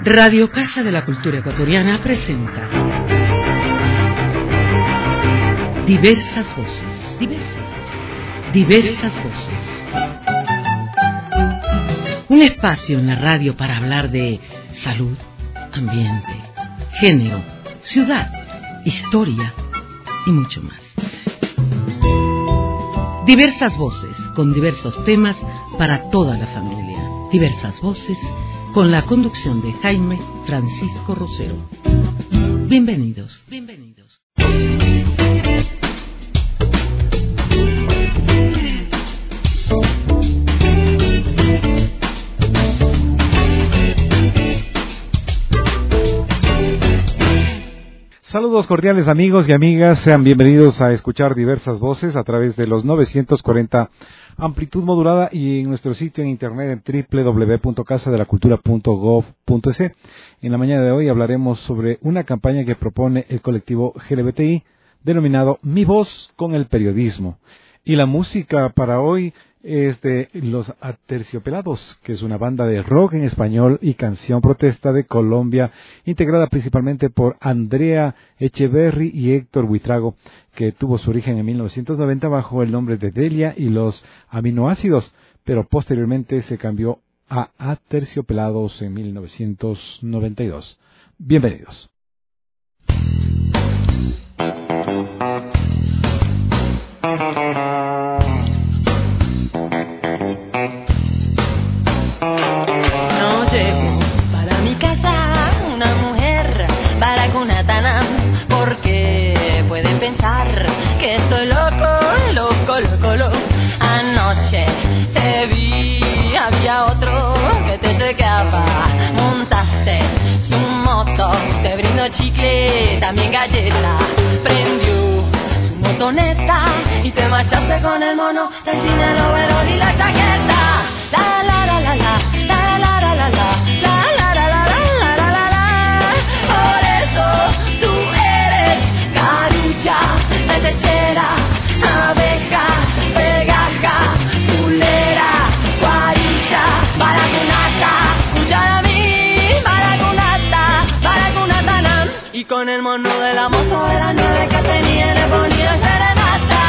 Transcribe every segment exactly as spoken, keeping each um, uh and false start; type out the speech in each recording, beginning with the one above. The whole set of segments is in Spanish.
Radio Casa de la Cultura Ecuatoriana presenta Diversas Voces. Diversas Voces. Diversas Voces. Un espacio en la radio para hablar de salud, ambiente, género, ciudad, historia y mucho más. Diversas voces con diversos temas para toda la familia. Diversas voces con la conducción de Jaime Francisco Rosero. Bienvenidos, bienvenidos. Saludos cordiales amigos y amigas, sean bienvenidos a escuchar Diversas Voces a través de los novecientos cuarenta amplitud modulada y en nuestro sitio en internet en doble u doble u doble u punto casa de la cultura punto gob punto es. En la mañana de hoy hablaremos sobre una campaña que propone el colectivo L G B T I denominado Mi Voz con el Periodismo. Y la música para hoy es de Los Aterciopelados, que es una banda de rock en español y canción protesta de Colombia, integrada principalmente por Andrea Echeverry y Héctor Buitrago, que tuvo su origen en mil novecientos noventa bajo el nombre de Delia y los Aminoácidos, pero posteriormente se cambió a Aterciopelados en mil novecientos noventa y dos. Bienvenidos. Que soy loco, loco, loco, loco. Anoche te vi, había otro que te chequeaba. Montaste su moto, te brindó chicle, también galleta. Prendió su motoneta y te marchaste con el mono del cine, el overol y la chaqueta. La la la la la, la la la la la, la la la la la la la la. Por eso tú eres carucha, lechera, abeja, pegaja, pulera, guaricha, baragunata, cucharamí, baragunata, baragunata, nam. Y con el mono de la moto de las nueve que tenía le ponía serenata.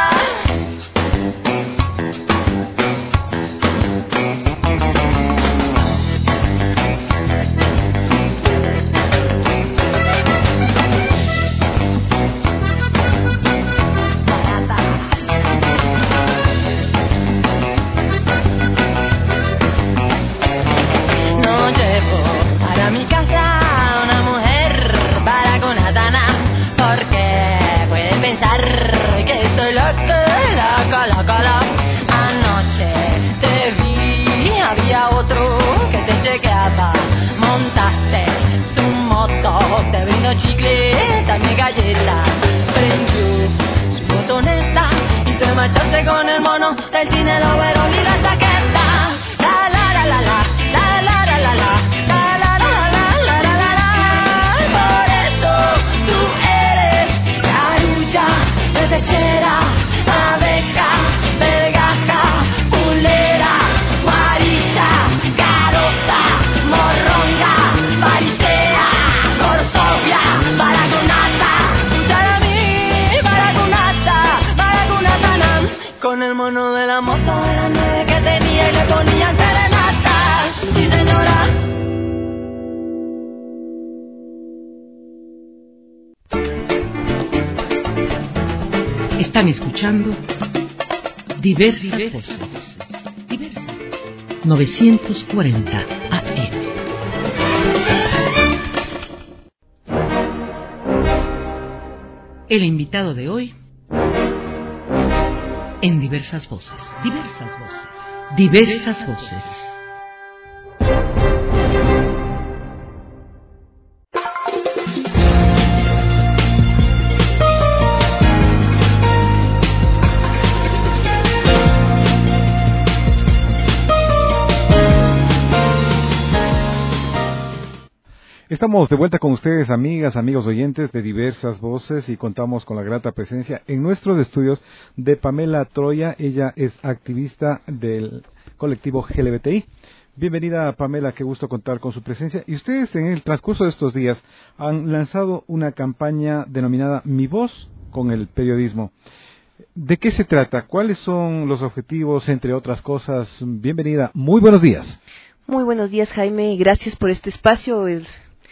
Montaste su moto, te brindó chicle, también galleta. Prendió su motoneta y te marchaste con el mono del cine, el overol y la chaqueta. La la la la la, la la la la la, la la la la la la la la. Por eso tú eres carucha, lechera, abeja, pegaja, pulera, guaricha, carosa, morronga, parisea, corsovia, baragunata, cucharamí, baragunata, baragunata, nam. Con el mono de la moto de las nueve que tenía y le ponían serenata. Sí, señora. Están escuchando Diversas Voces. Diversas Voces. novecientos cuarenta A M. El invitado de hoy en Diversas Voces. Diversas Voces. Diversas Voces. Estamos de vuelta con ustedes, amigas, amigos oyentes de Diversas Voces, y contamos con la grata presencia en nuestros estudios de Pamela Troya. Ella es activista del colectivo L G B T I. Bienvenida Pamela, qué gusto contar con su presencia. Y ustedes en el transcurso de estos días han lanzado una campaña denominada Mi Voz con el Periodismo. ¿De qué se trata? ¿Cuáles son los objetivos, entre otras cosas? Bienvenida, muy buenos días. Muy buenos días, Jaime, gracias por este espacio. Es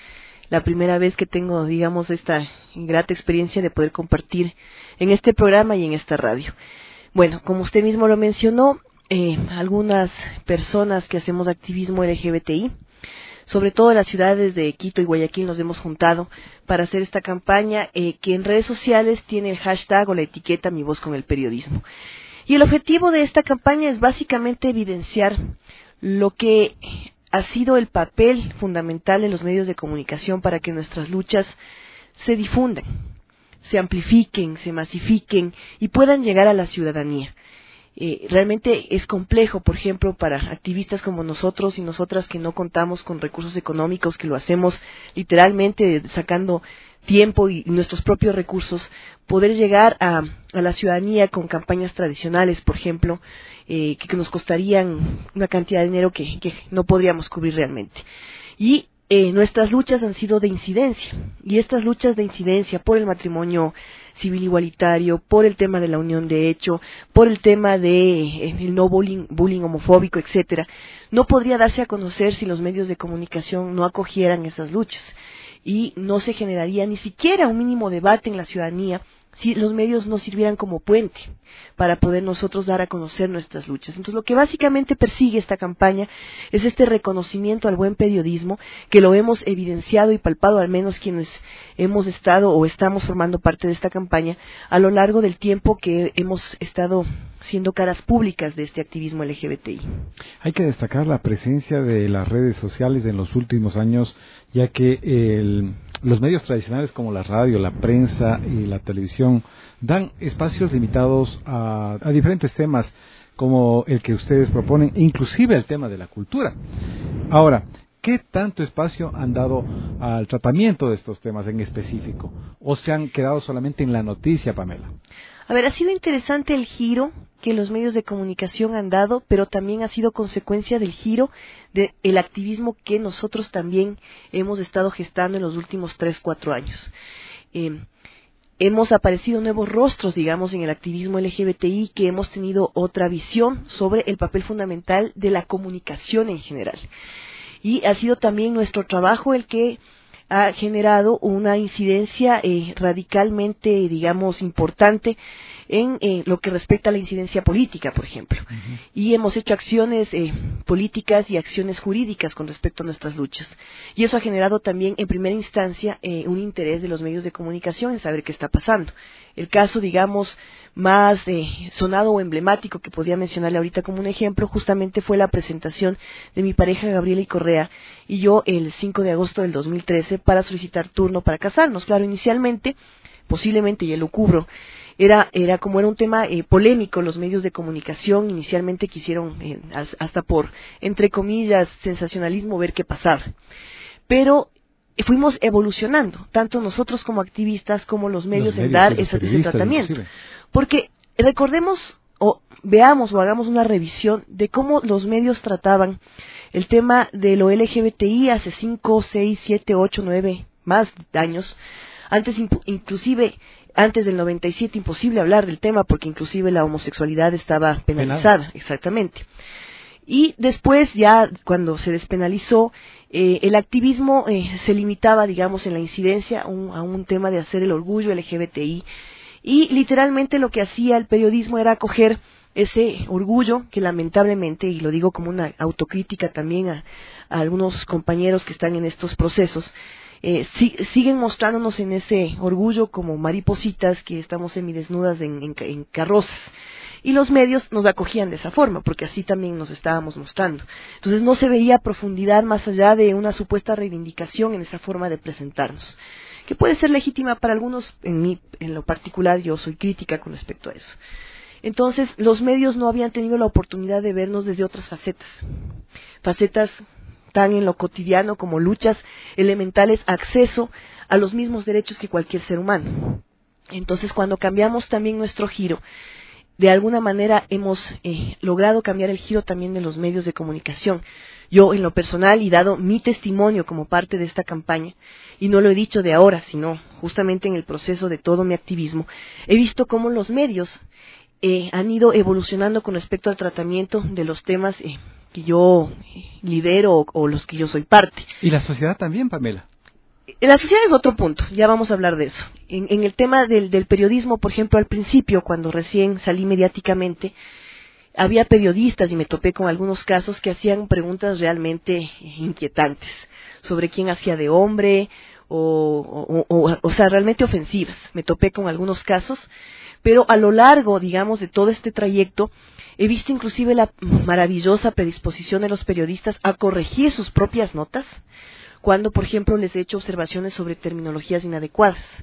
la primera vez que tengo, digamos, esta grata experiencia de poder compartir en este programa y en esta radio. Bueno, como usted mismo lo mencionó, eh, algunas personas que hacemos activismo L G B T I, sobre todo en las ciudades de Quito y Guayaquil, nos hemos juntado para hacer esta campaña eh, que en redes sociales tiene el hashtag o la etiqueta Mi Voz con el Periodismo. Y el objetivo de esta campaña es básicamente evidenciar lo que ha sido el papel fundamental de los medios de comunicación para que nuestras luchas se difundan, se amplifiquen, se masifiquen y puedan llegar a la ciudadanía. Eh, realmente es complejo, por ejemplo, para activistas como nosotros y nosotras que no contamos con recursos económicos, que lo hacemos literalmente sacando tiempo y nuestros propios recursos, poder llegar a, a la ciudadanía con campañas tradicionales, por ejemplo, eh, que, que nos costarían una cantidad de dinero que, que no podríamos cubrir realmente. Y eh, nuestras luchas han sido de incidencia, y estas luchas de incidencia por el matrimonio civil igualitario, por el tema de la unión de hecho, por el tema de eh, el no bullying, bullying homofóbico, etcétera, no podría darse a conocer si los medios de comunicación no acogieran esas luchas. Y no se generaría ni siquiera un mínimo debate en la ciudadanía si los medios no sirvieran como puente para poder nosotros dar a conocer nuestras luchas. Entonces, lo que básicamente persigue esta campaña es este reconocimiento al buen periodismo, que lo hemos evidenciado y palpado, al menos quienes hemos estado o estamos formando parte de esta campaña, a lo largo del tiempo que hemos estado siendo caras públicas de este activismo L G B T I. Hay que destacar la presencia de las redes sociales en los últimos años, ya que el, los medios tradicionales como la radio, la prensa y la televisión dan espacios limitados a, a diferentes temas como el que ustedes proponen, inclusive el tema de la cultura. Ahora, ¿qué tanto espacio han dado al tratamiento de estos temas en específico? ¿O se han quedado solamente en la noticia, Pamela? A ver, ha sido interesante el giro que los medios de comunicación han dado, pero también ha sido consecuencia del giro del activismo que nosotros también hemos estado gestando en los últimos tres, cuatro años. Eh, hemos aparecido nuevos rostros, digamos, en el activismo L G B T I, que hemos tenido otra visión sobre el papel fundamental de la comunicación en general. Y ha sido también nuestro trabajo el que ha generado una incidencia eh, radicalmente, digamos, importante en eh, lo que respecta a la incidencia política, por ejemplo. Uh-huh. Y hemos hecho acciones eh, políticas y acciones jurídicas con respecto a nuestras luchas. Y eso ha generado también, en primera instancia, eh, un interés de los medios de comunicación en saber qué está pasando. El caso, digamos, más eh, sonado o emblemático que podría mencionarle ahorita como un ejemplo, justamente fue la presentación de mi pareja Gabriela y Correa y yo el cinco de agosto del dos mil trece para solicitar turno para casarnos. Claro, inicialmente, posiblemente, y lo cubro, era, era como era un tema eh, polémico, los medios de comunicación inicialmente quisieron, eh, hasta por, entre comillas, sensacionalismo, ver qué pasaba. Pero fuimos evolucionando, tanto nosotros como activistas, como los medios, los medios en dar ese, ese tratamiento. Inclusive. Porque recordemos, o veamos, o hagamos una revisión de cómo los medios trataban el tema de lo L G B T I hace cinco, seis, siete, ocho, nueve, más años. Antes, inclusive, antes del noventa y siete, imposible hablar del tema, porque inclusive la homosexualidad estaba penalizada, Penal. Exactamente. Y después, ya cuando se despenalizó, eh, el activismo eh, se limitaba, digamos, en la incidencia a un, a un tema de hacer el orgullo L G B T I, y literalmente lo que hacía el periodismo era acoger ese orgullo que lamentablemente, y lo digo como una autocrítica también a, a algunos compañeros que están en estos procesos, eh, si, siguen mostrándonos en ese orgullo como maripositas que estamos semidesnudas en, en, en carrozas. Y los medios nos acogían de esa forma, porque así también nos estábamos mostrando. Entonces no se veía profundidad más allá de una supuesta reivindicación en esa forma de presentarnos, que puede ser legítima para algunos. En mí, en lo particular, yo soy crítica con respecto a eso. Entonces, los medios no habían tenido la oportunidad de vernos desde otras facetas, facetas tan en lo cotidiano como luchas elementales, acceso a los mismos derechos que cualquier ser humano. Entonces, cuando cambiamos también nuestro giro, de alguna manera hemos eh, logrado cambiar el giro también de los medios de comunicación. Yo, en lo personal, y dado mi testimonio como parte de esta campaña, y no lo he dicho de ahora, sino justamente en el proceso de todo mi activismo, he visto cómo los medios eh, han ido evolucionando con respecto al tratamiento de los temas eh, que yo lidero o, o los que yo soy parte. Y la sociedad también, Pamela. La sociedad es otro punto, ya vamos a hablar de eso. En, en el tema del, del periodismo, por ejemplo, al principio, cuando recién salí mediáticamente, había periodistas, y me topé con algunos casos, que hacían preguntas realmente inquietantes, sobre quién hacía de hombre, o, o, o, o sea, realmente ofensivas. Me topé con algunos casos, pero a lo largo, digamos, de todo este trayecto, he visto inclusive la maravillosa predisposición de los periodistas a corregir sus propias notas, cuando, por ejemplo, les he hecho observaciones sobre terminologías inadecuadas.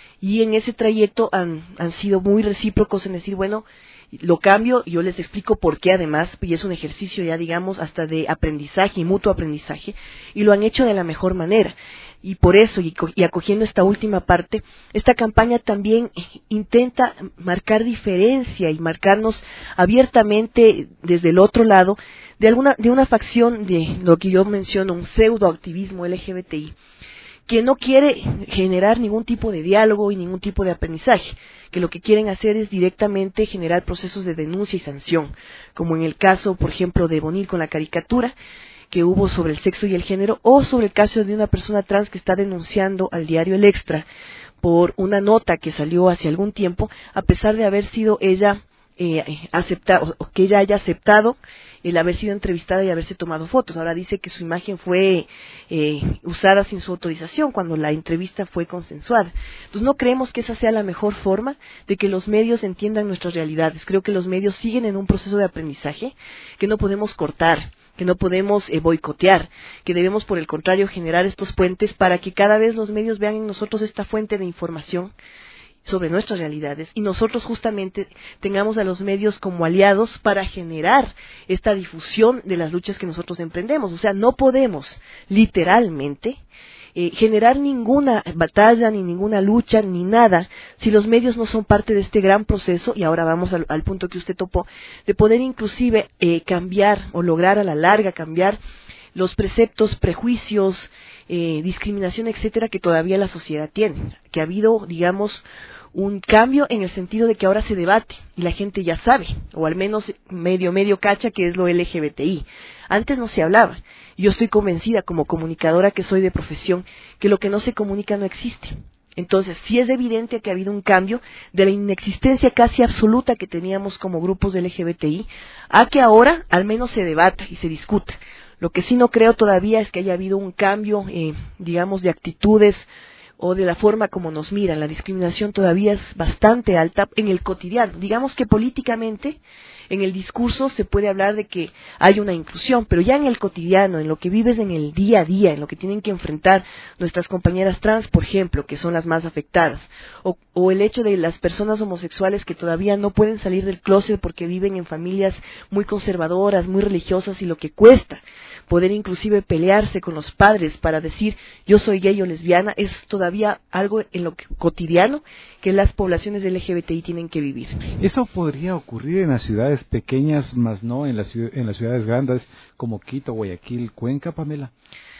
Y en ese trayecto han, han sido muy recíprocos en decir, bueno, lo cambio, yo les explico por qué además, y es un ejercicio ya, digamos, hasta de aprendizaje y mutuo aprendizaje, y lo han hecho de la mejor manera. Y por eso, y, y acogiendo esta última parte, esta campaña también intenta marcar diferencia y marcarnos abiertamente desde el otro lado de alguna de una facción de lo que yo menciono, un pseudoactivismo L G B T I, que no quiere generar ningún tipo de diálogo y ningún tipo de aprendizaje, que lo que quieren hacer es directamente generar procesos de denuncia y sanción, como en el caso, por ejemplo, de Bonil con la caricatura que hubo sobre el sexo y el género, o sobre el caso de una persona trans que está denunciando al diario El Extra por una nota que salió hace algún tiempo, a pesar de haber sido ella eh, aceptado, o que ella haya aceptado el haber sido entrevistada y haberse tomado fotos. Ahora dice que su imagen fue eh, usada sin su autorización, cuando la entrevista fue consensuada. Entonces no creemos que esa sea la mejor forma de que los medios entiendan nuestras realidades. Creo que los medios siguen en un proceso de aprendizaje que no podemos cortar, que no podemos eh, boicotear, que debemos por el contrario generar estos puentes para que cada vez los medios vean en nosotros esta fuente de información sobre nuestras realidades, y nosotros justamente tengamos a los medios como aliados para generar esta difusión de las luchas que nosotros emprendemos. O sea, no podemos literalmente eh, generar ninguna batalla, ni ninguna lucha, ni nada, si los medios no son parte de este gran proceso. Y ahora vamos al, al punto que usted topó, de poder inclusive eh, cambiar o lograr a la larga cambiar los preceptos, prejuicios, eh, discriminación, etcétera, que todavía la sociedad tiene, que ha habido, digamos, un cambio en el sentido de que ahora se debate y la gente ya sabe, o al menos medio medio cacha que es lo L G B T I. Antes no se hablaba. Yo estoy convencida, como comunicadora que soy de profesión, que lo que no se comunica no existe. Entonces, sí es evidente que ha habido un cambio de la inexistencia casi absoluta que teníamos como grupos de L G B T I, a que ahora al menos se debata y se discuta. Lo que sí no creo todavía es que haya habido un cambio, eh, digamos, de actitudes o de la forma como nos miran. La discriminación todavía es bastante alta en el cotidiano. Digamos que políticamente, en el discurso se puede hablar de que hay una inclusión, pero ya en el cotidiano, en lo que vives en el día a día, en lo que tienen que enfrentar nuestras compañeras trans, por ejemplo, que son las más afectadas, o, o el hecho de las personas homosexuales que todavía no pueden salir del closet porque viven en familias muy conservadoras, muy religiosas, y lo que cuesta poder inclusive pelearse con los padres para decir yo soy gay o lesbiana, es todavía algo en lo que, cotidiano que las poblaciones L G B T I tienen que vivir. Eso podría ocurrir en las ciudades pequeñas, más no en las, en las ciudades grandes como Quito, Guayaquil, Cuenca, Pamela.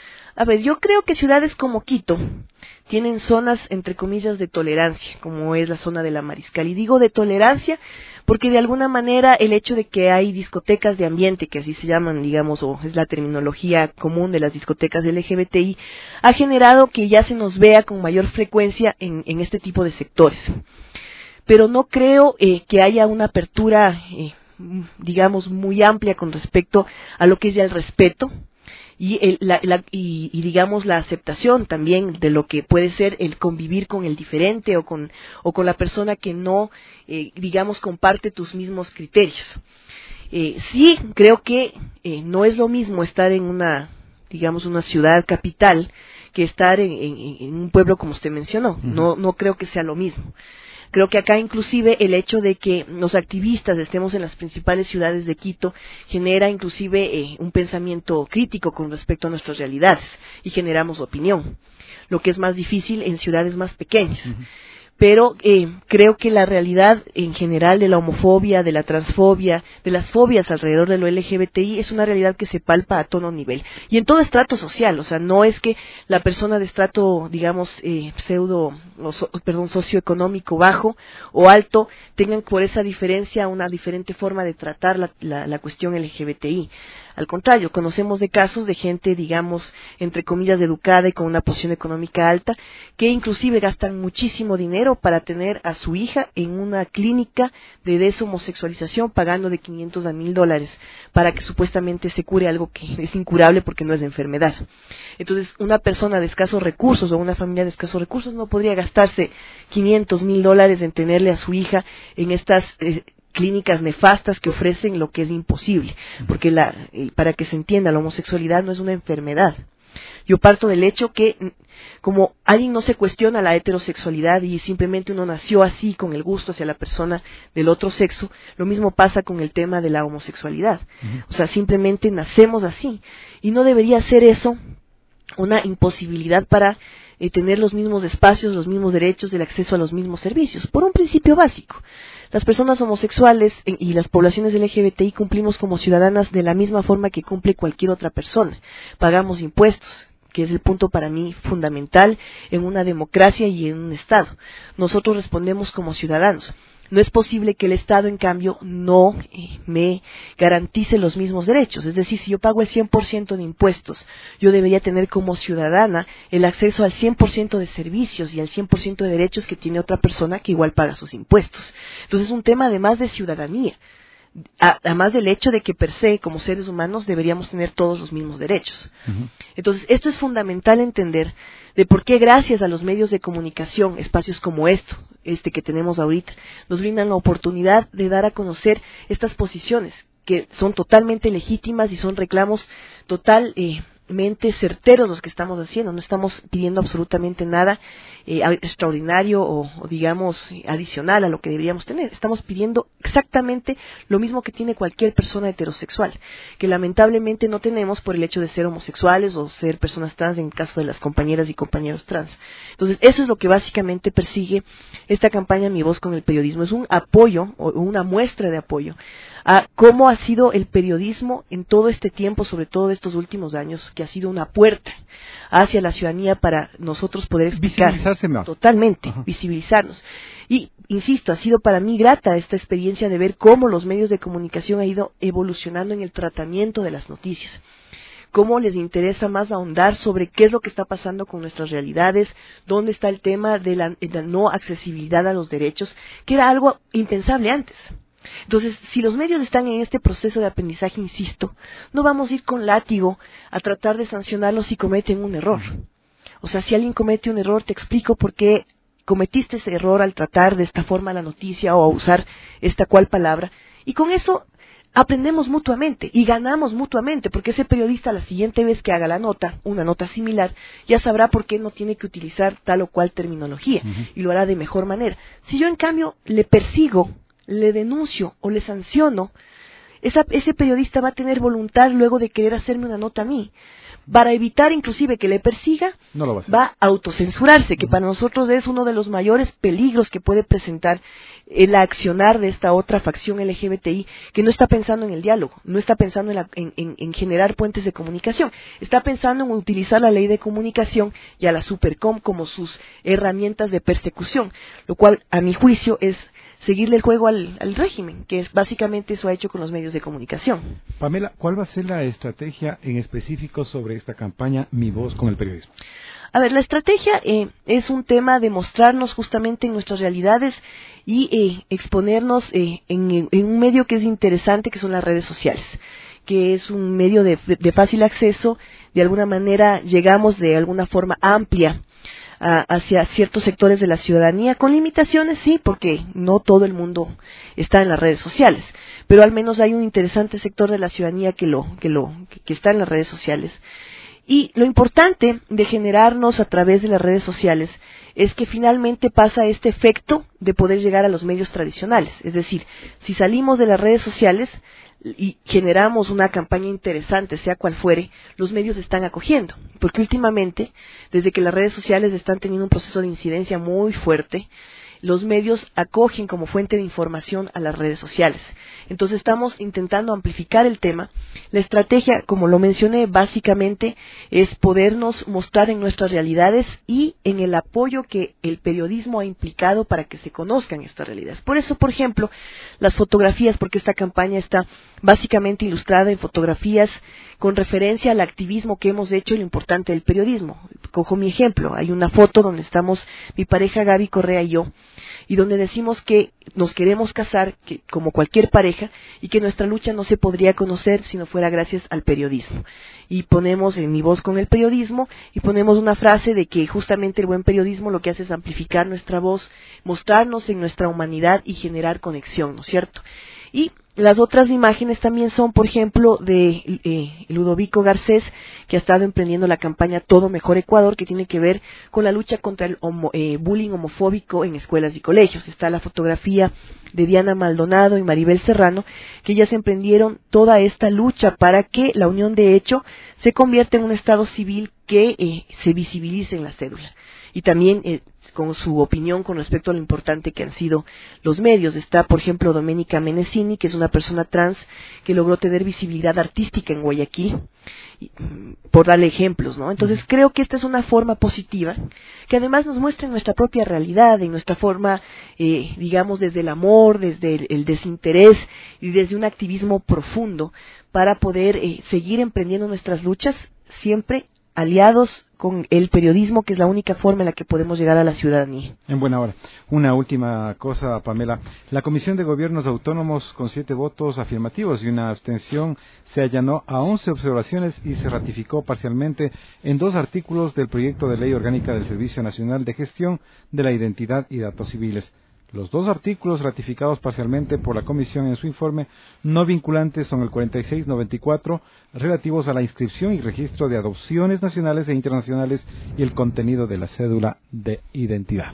A ver, yo creo que ciudades como Quito tienen zonas, entre comillas, de tolerancia, como es la zona de la Mariscal. Y digo de tolerancia porque de alguna manera el hecho de que hay discotecas de ambiente, que así se llaman, digamos, o es la terminología común de las discotecas L G B T I, ha generado que ya se nos vea con mayor frecuencia en, en este tipo de sectores. Pero no creo eh, que haya una apertura, eh, digamos, muy amplia con respecto a lo que es ya el respeto, y, el, la, la, y, y digamos la aceptación también de lo que puede ser el convivir con el diferente o con, o con la persona que no, eh, digamos, comparte tus mismos criterios. Eh, sí, creo que eh, no es lo mismo estar en una, digamos, una ciudad capital que estar en, en, en un pueblo como usted mencionó. Uh-huh. No, no creo que sea lo mismo. Creo que acá inclusive el hecho de que los activistas estemos en las principales ciudades de Quito genera inclusive eh, un pensamiento crítico con respecto a nuestras realidades y generamos opinión, lo que es más difícil en ciudades más pequeñas. Uh-huh. pero eh, creo que la realidad en general de la homofobia, de la transfobia, de las fobias alrededor de lo L G B T I es una realidad que se palpa a todo nivel y en todo estrato social. O sea, no es que la persona de estrato, digamos, eh, pseudo, o so, perdón, socioeconómico bajo o alto tengan por esa diferencia una diferente forma de tratar la, la, la cuestión L G B T I. Al contrario, conocemos de casos de gente, digamos, entre comillas, educada y con una posición económica alta, que inclusive gastan muchísimo dinero para tener a su hija en una clínica de deshomosexualización, pagando de quinientos a mil dólares, para que supuestamente se cure algo que es incurable porque no es de enfermedad. Entonces, una persona de escasos recursos o una familia de escasos recursos no podría gastarse quinientos mil dólares en tenerle a su hija en estas eh, clínicas nefastas que ofrecen lo que es imposible, porque la, para que se entienda, la homosexualidad no es una enfermedad. Yo parto del hecho que como alguien no se cuestiona la heterosexualidad y simplemente uno nació así con el gusto hacia la persona del otro sexo, lo mismo pasa con el tema de la homosexualidad. Uh-huh. O sea, simplemente nacemos así y no debería ser eso una imposibilidad para eh, tener los mismos espacios, los mismos derechos, el acceso a los mismos servicios, por un principio básico. Las personas homosexuales y las poblaciones L G B T I cumplimos como ciudadanas de la misma forma que cumple cualquier otra persona. Pagamos impuestos, que es el punto para mí fundamental en una democracia y en un Estado. Nosotros respondemos como ciudadanos. No es posible que el Estado, en cambio, no eh, me garantice los mismos derechos. Es decir, si yo pago el cien por ciento de impuestos, yo debería tener como ciudadana el acceso al cien por ciento de servicios y al cien por ciento de derechos que tiene otra persona que igual paga sus impuestos. Entonces es un tema además de ciudadanía, además del hecho de que per se, como seres humanos, deberíamos tener todos los mismos derechos. Uh-huh. Entonces, esto es fundamental entender de por qué gracias a los medios de comunicación, espacios como esto, este que tenemos ahorita, nos brindan la oportunidad de dar a conocer estas posiciones que son totalmente legítimas y son reclamos total eh, mente certeros los que estamos haciendo. No estamos pidiendo absolutamente nada eh, extraordinario o, o digamos eh, adicional a lo que deberíamos tener. Estamos pidiendo exactamente lo mismo que tiene cualquier persona heterosexual, que lamentablemente no tenemos por el hecho de ser homosexuales o ser personas trans, en el caso de las compañeras y compañeros trans. Entonces, eso es lo que básicamente persigue esta campaña Mi Voz con el Periodismo. Es un apoyo o una muestra de apoyo a cómo ha sido el periodismo en todo este tiempo, sobre todo estos últimos años, que ha sido una puerta hacia la ciudadanía para nosotros poder explicar. Visibilizarse más. Totalmente, Ajá. Visibilizarnos. Y, insisto, ha sido para mí grata esta experiencia de ver cómo los medios de comunicación han ido evolucionando en el tratamiento de las noticias. Cómo les interesa más ahondar sobre qué es lo que está pasando con nuestras realidades, dónde está el tema de la, de la no accesibilidad a los derechos, que era algo impensable antes. Entonces, si los medios están en este proceso de aprendizaje, insisto, no vamos a ir con látigo a tratar de sancionarlos si cometen un error. O sea, si alguien comete un error, te explico por qué cometiste ese error al tratar de esta forma la noticia o a usar esta cual palabra. Y con eso aprendemos mutuamente y ganamos mutuamente, porque ese periodista la siguiente vez que haga la nota, una nota similar, ya sabrá por qué no tiene que utilizar tal o cual terminología uh-huh. y lo hará de mejor manera. Si yo, en cambio, le persigo, le denuncio o le sanciono, esa, ese periodista va a tener voluntad luego de querer hacerme una nota a mí. Para evitar inclusive que le persiga, no lo va, a va a autocensurarse, que uh-huh. para nosotros es uno de los mayores peligros que puede presentar el accionar de esta otra facción L G B T I, que no está pensando en el diálogo, no está pensando en, la, en, en, en generar puentes de comunicación, está pensando en utilizar la ley de comunicación y a la Supercom como sus herramientas de persecución, lo cual a mi juicio es seguirle el juego al, al régimen, que es básicamente eso ha hecho con los medios de comunicación. Pamela, ¿cuál va a ser la estrategia en específico sobre esta campaña Mi Voz con el Periodismo? A ver, la estrategia eh, es un tema de mostrarnos justamente en nuestras realidades y eh, exponernos eh, en, en un medio que es interesante, que son las redes sociales, que es un medio de, de fácil acceso. De alguna manera llegamos de alguna forma amplia a, hacia ciertos sectores de la ciudadanía, con limitaciones, sí, porque no todo el mundo está en las redes sociales, pero al menos hay un interesante sector de la ciudadanía que lo que lo que, que está en las redes sociales. Y lo importante de generarnos a través de las redes sociales es que finalmente pasa este efecto de poder llegar a los medios tradicionales. Es decir, si salimos de las redes sociales y generamos una campaña interesante, sea cual fuere, los medios están acogiendo. Porque últimamente, desde que las redes sociales están teniendo un proceso de incidencia muy fuerte, los medios acogen como fuente de información a las redes sociales. Entonces estamos intentando amplificar el tema. La estrategia, como lo mencioné, básicamente es podernos mostrar en nuestras realidades y en el apoyo que el periodismo ha implicado para que se conozcan estas realidades. Por eso, por ejemplo, las fotografías, porque esta campaña está básicamente ilustrada en fotografías con referencia al activismo que hemos hecho y lo importante del periodismo. Cojo mi ejemplo, hay una foto donde estamos mi pareja Gaby Correa y yo, y donde decimos que nos queremos casar que, como cualquier pareja, y que nuestra lucha no se podría conocer si no fuera gracias al periodismo. Y ponemos en Mi Voz con el Periodismo, y ponemos una frase de que justamente el buen periodismo lo que hace es amplificar nuestra voz, mostrarnos en nuestra humanidad y generar conexión, ¿no es cierto? Y las otras imágenes también son, por ejemplo, de eh, Ludovico Garcés, que ha estado emprendiendo la campaña Todo Mejor Ecuador, que tiene que ver con la lucha contra el homo, eh, bullying homofóbico en escuelas y colegios. Está la fotografía de Diana Maldonado y Maribel Serrano, que ellas emprendieron toda esta lucha para que la unión de hecho se convierta en un estado civil que eh, se visibilice en la cédula. Y también eh, con su opinión con respecto a lo importante que han sido los medios. Está, por ejemplo, Doménica Menecini, que es una persona trans que logró tener visibilidad artística en Guayaquil, y, por darle ejemplos, ¿no? Entonces creo que esta es una forma positiva, que además nos muestra en nuestra propia realidad, en nuestra forma, eh, digamos, desde el amor, desde el, el desinterés y desde un activismo profundo, para poder eh, seguir emprendiendo nuestras luchas, siempre aliados con el periodismo, que es la única forma en la que podemos llegar a la ciudadanía. En buena hora. Una última cosa, Pamela. La Comisión de Gobiernos Autónomos, con siete votos afirmativos y una abstención, se allanó a once observaciones y se ratificó parcialmente en dos artículos del proyecto de ley orgánica del Servicio Nacional de Gestión de la Identidad y Datos Civiles. Los dos artículos ratificados parcialmente por la Comisión en su informe no vinculantes son el cuarenta y seis noventa y cuatro, relativos a la inscripción y registro de adopciones nacionales e internacionales, y el contenido de la cédula de identidad.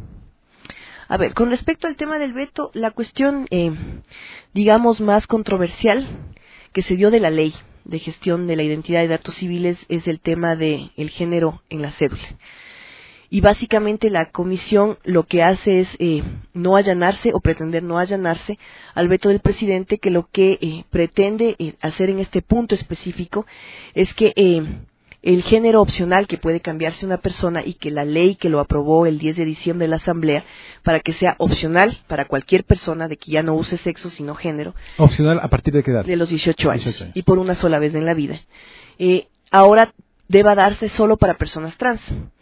A ver, con respecto al tema del veto, la cuestión, eh, digamos, más controversial que se dio de la ley de gestión de la identidad y datos civiles es el tema del género en la cédula. Y básicamente la comisión lo que hace es eh, no allanarse o pretender no allanarse al veto del presidente, que lo que eh, pretende eh, hacer en este punto específico es que eh, el género opcional que puede cambiarse una persona, y que la ley que lo aprobó el diez de diciembre de la Asamblea, para que sea opcional para cualquier persona, de que ya no use sexo sino género. ¿Opcional a partir de qué edad? De los dieciocho años, dieciocho años. Y por una sola vez en la vida. Eh, ahora deba darse solo para personas trans.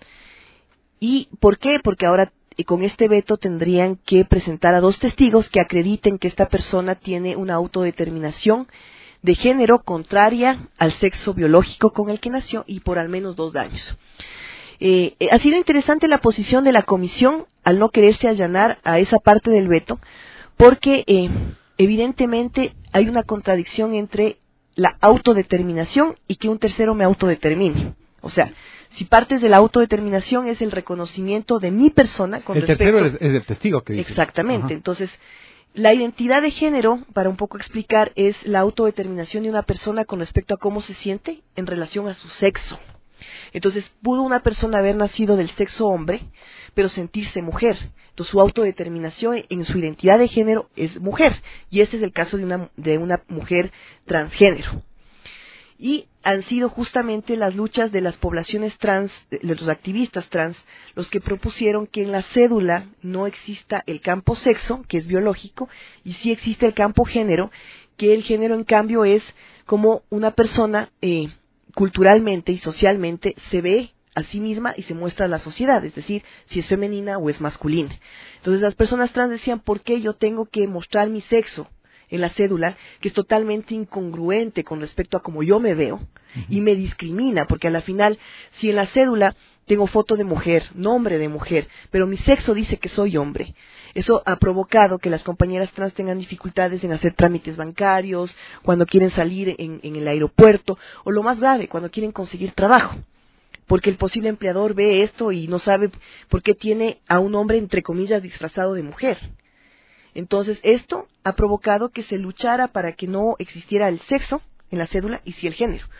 ¿Y por qué? Porque ahora eh, con este veto tendrían que presentar a dos testigos que acrediten que esta persona tiene una autodeterminación de género contraria al sexo biológico con el que nació, y por al menos dos años. Eh, eh, ha sido interesante la posición de la comisión al no quererse allanar a esa parte del veto, porque eh, evidentemente hay una contradicción entre la autodeterminación y que un tercero me autodetermine. O sea, si partes de la autodeterminación es el reconocimiento de mi persona con el respecto... tercero es, es el testigo que dice. Exactamente. Ajá. Entonces, la identidad de género, para un poco explicar, es la autodeterminación de una persona con respecto a cómo se siente en relación a su sexo. Entonces, pudo una persona haber nacido del sexo hombre, pero sentirse mujer. Entonces, su autodeterminación en su identidad de género es mujer. Y este es el caso de una, de una mujer transgénero. Y han sido justamente las luchas de las poblaciones trans, de los activistas trans, los que propusieron que en la cédula no exista el campo sexo, que es biológico, y sí existe el campo género, que el género en cambio es como una persona eh, culturalmente y socialmente se ve a sí misma y se muestra a la sociedad, es decir, si es femenina o es masculina. Entonces las personas trans decían, ¿por qué yo tengo que mostrar mi sexo en la cédula, que es totalmente incongruente con respecto a cómo yo me veo, uh-huh, y me discrimina? Porque a la final, si en la cédula tengo foto de mujer, nombre de mujer, pero mi sexo dice que soy hombre, eso ha provocado que las compañeras trans tengan dificultades en hacer trámites bancarios, cuando quieren salir en, en el aeropuerto, o lo más grave, cuando quieren conseguir trabajo, porque el posible empleador ve esto y no sabe por qué tiene a un hombre, entre comillas, disfrazado de mujer. Entonces, esto ha provocado que se luchara para que no existiera el sexo en la cédula y sí el género.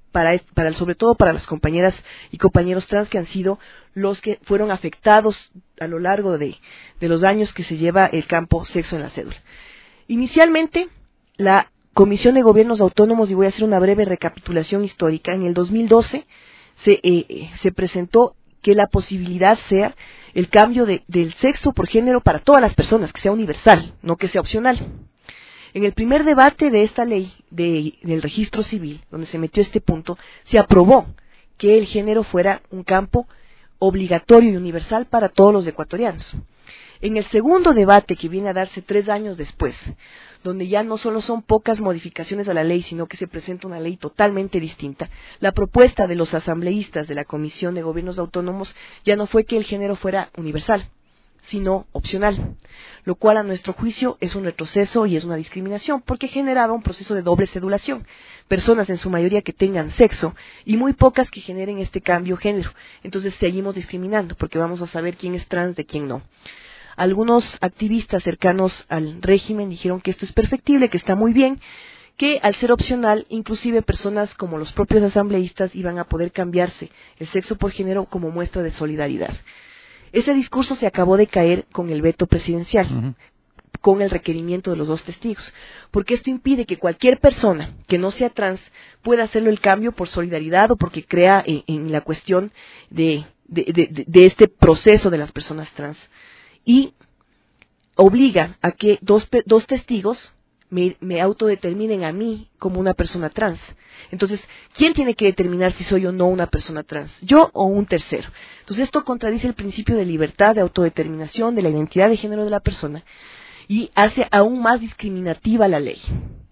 para, para sobre todo para las compañeras y compañeros trans que han sido los que fueron afectados a lo largo de, de los años que se lleva el campo sexo en la cédula. Inicialmente, la Comisión de Gobiernos Autónomos, y voy a hacer una breve recapitulación histórica, en el dos mil doce se, eh, se presentó que la posibilidad sea el cambio de, del sexo por género para todas las personas, que sea universal, no que sea opcional. En el primer debate de esta ley de, del registro civil, donde se metió este punto, se aprobó que el género fuera un campo obligatorio y universal para todos los ecuatorianos. En el segundo debate, que viene a darse tres años después, donde ya no solo son pocas modificaciones a la ley, sino que se presenta una ley totalmente distinta, la propuesta de los asambleístas de la Comisión de Gobiernos Autónomos ya no fue que el género fuera universal, sino opcional, lo cual a nuestro juicio es un retroceso y es una discriminación, porque generaba un proceso de doble cedulación, personas en su mayoría que tengan sexo y muy pocas que generen este cambio género. Entonces seguimos discriminando, porque vamos a saber quién es trans de quién no. Algunos activistas cercanos al régimen dijeron que esto es perfectible, que está muy bien, que al ser opcional, inclusive personas como los propios asambleístas iban a poder cambiarse el sexo por género como muestra de solidaridad. Ese discurso se acabó de caer con el veto presidencial, uh-huh. con el requerimiento de los dos testigos, porque esto impide que cualquier persona que no sea trans pueda hacerlo el cambio por solidaridad o porque crea en, en la cuestión de, de, de, de este proceso de las personas trans. Y obliga a que dos, dos testigos me, me autodeterminen a mí como una persona trans. Entonces, ¿quién tiene que determinar si soy o no una persona trans? ¿Yo o un tercero? Entonces, esto contradice el principio de libertad, de autodeterminación, de la identidad de género de la persona y hace aún más discriminativa la ley.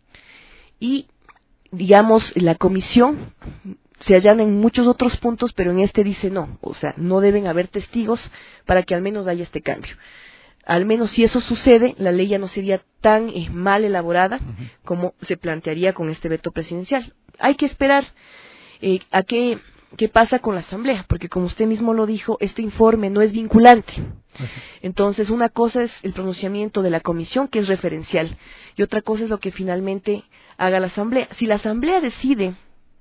Y, digamos, la comisión se allana en muchos otros puntos, pero en este dice no, o sea, no deben haber testigos para que al menos haya este cambio. Al menos si eso sucede, la ley ya no sería tan eh, mal elaborada uh-huh. como se plantearía con este veto presidencial. Hay que esperar eh, a qué, qué pasa con la Asamblea, porque como usted mismo lo dijo, este informe no es vinculante. Uh-huh. Entonces, una cosa es el pronunciamiento de la comisión, que es referencial, y otra cosa es lo que finalmente haga la Asamblea. Si la Asamblea decide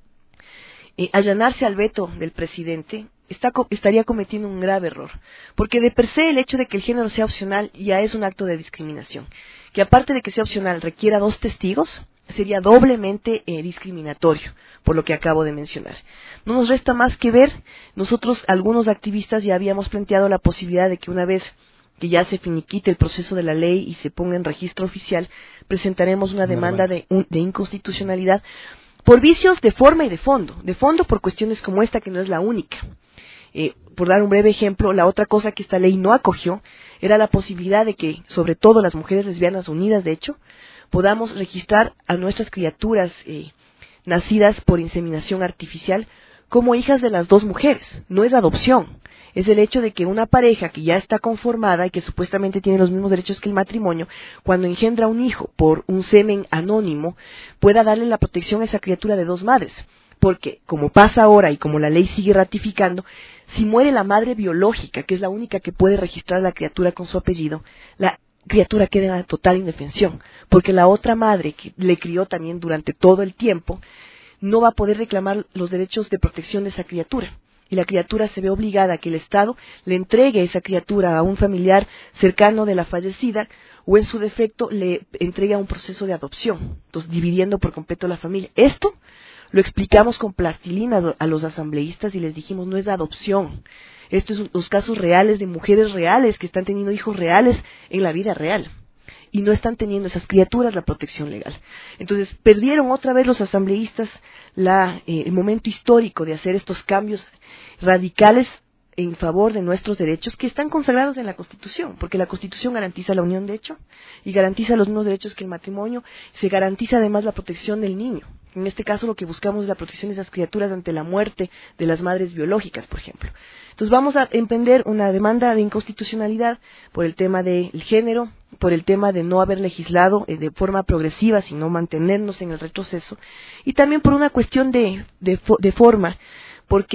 Eh, allanarse al veto del presidente, está, estaría cometiendo un grave error, porque de per se el hecho de que el género sea opcional ya es un acto de discriminación, que aparte de que sea opcional requiera dos testigos, sería doblemente eh, discriminatorio, por lo que acabo de mencionar. No nos resta más que ver, nosotros algunos activistas ya habíamos planteado la posibilidad de que una vez que ya se finiquite el proceso de la ley y se ponga en registro oficial, presentaremos una demanda de, un, de inconstitucionalidad, por vicios de forma y de fondo, de fondo por cuestiones como esta que no es la única. Eh, por dar un breve ejemplo, la otra cosa que esta ley no acogió era la posibilidad de que, sobre todo las mujeres lesbianas unidas, de hecho, podamos registrar a nuestras criaturas eh, nacidas por inseminación artificial como hijas de las dos mujeres. No es adopción, es el hecho de que una pareja que ya está conformada y que supuestamente tiene los mismos derechos que el matrimonio, cuando engendra un hijo por un semen anónimo, pueda darle la protección a esa criatura de dos madres. Porque, como pasa ahora y como la ley sigue ratificando, si muere la madre biológica, que es la única que puede registrar a la criatura con su apellido, la criatura queda en total indefensión, porque la otra madre que le crió también durante todo el tiempo, no va a poder reclamar los derechos de protección de esa criatura. Y la criatura se ve obligada a que el Estado le entregue esa criatura a un familiar cercano de la fallecida o en su defecto le entregue a un proceso de adopción, entonces dividiendo por completo la familia. Esto lo explicamos con plastilina a los asambleístas y les dijimos no es adopción, esto es los casos reales de mujeres reales que están teniendo hijos reales en la vida real. Y no están teniendo esas criaturas la protección legal. Entonces, perdieron otra vez los asambleístas la, eh, el momento histórico de hacer estos cambios radicales en favor de nuestros derechos que están consagrados en la Constitución, porque la Constitución garantiza la unión de hecho y garantiza los mismos derechos que el matrimonio, se garantiza además la protección del niño. En este caso lo que buscamos es la protección de esas criaturas ante la muerte de las madres biológicas, por ejemplo. Entonces vamos a emprender una demanda de inconstitucionalidad por el tema del género, por el tema de no haber legislado eh, de forma progresiva, sino mantenernos en el retroceso, y también por una cuestión de, de, de forma, porque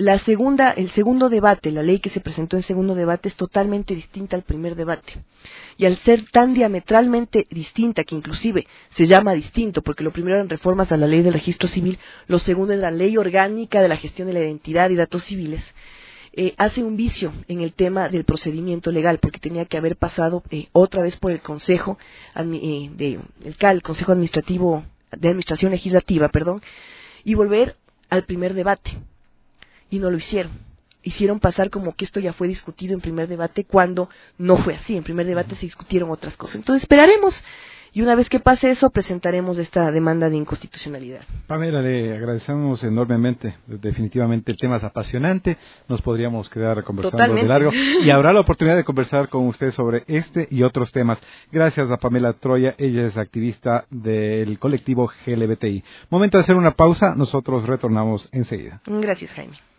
la segunda, el segundo debate, la ley que se presentó en segundo debate es totalmente distinta al primer debate. Y al ser tan diametralmente distinta, que inclusive se llama distinto, porque lo primero eran reformas a la ley del registro civil, lo segundo es la ley orgánica de la gestión de la identidad y datos civiles, eh, hace un vicio en el tema del procedimiento legal, porque tenía que haber pasado eh, otra vez por el Consejo, eh, de, el C A L, el Consejo Administrativo de Administración Legislativa, perdón, y volver al primer debate. Y no lo hicieron. Hicieron pasar como que esto ya fue discutido en primer debate, cuando no fue así. En primer debate se discutieron otras cosas. Entonces esperaremos, y una vez que pase eso, presentaremos esta demanda de inconstitucionalidad. Pamela, le agradecemos enormemente. Definitivamente el tema es apasionante. Nos podríamos quedar conversando Totalmente. de largo. Y habrá la oportunidad de conversar con usted sobre este y otros temas. Gracias a Pamela Troya. Ella es activista del colectivo G L B T I. Momento de hacer una pausa. Nosotros retornamos enseguida. Gracias, Jaime.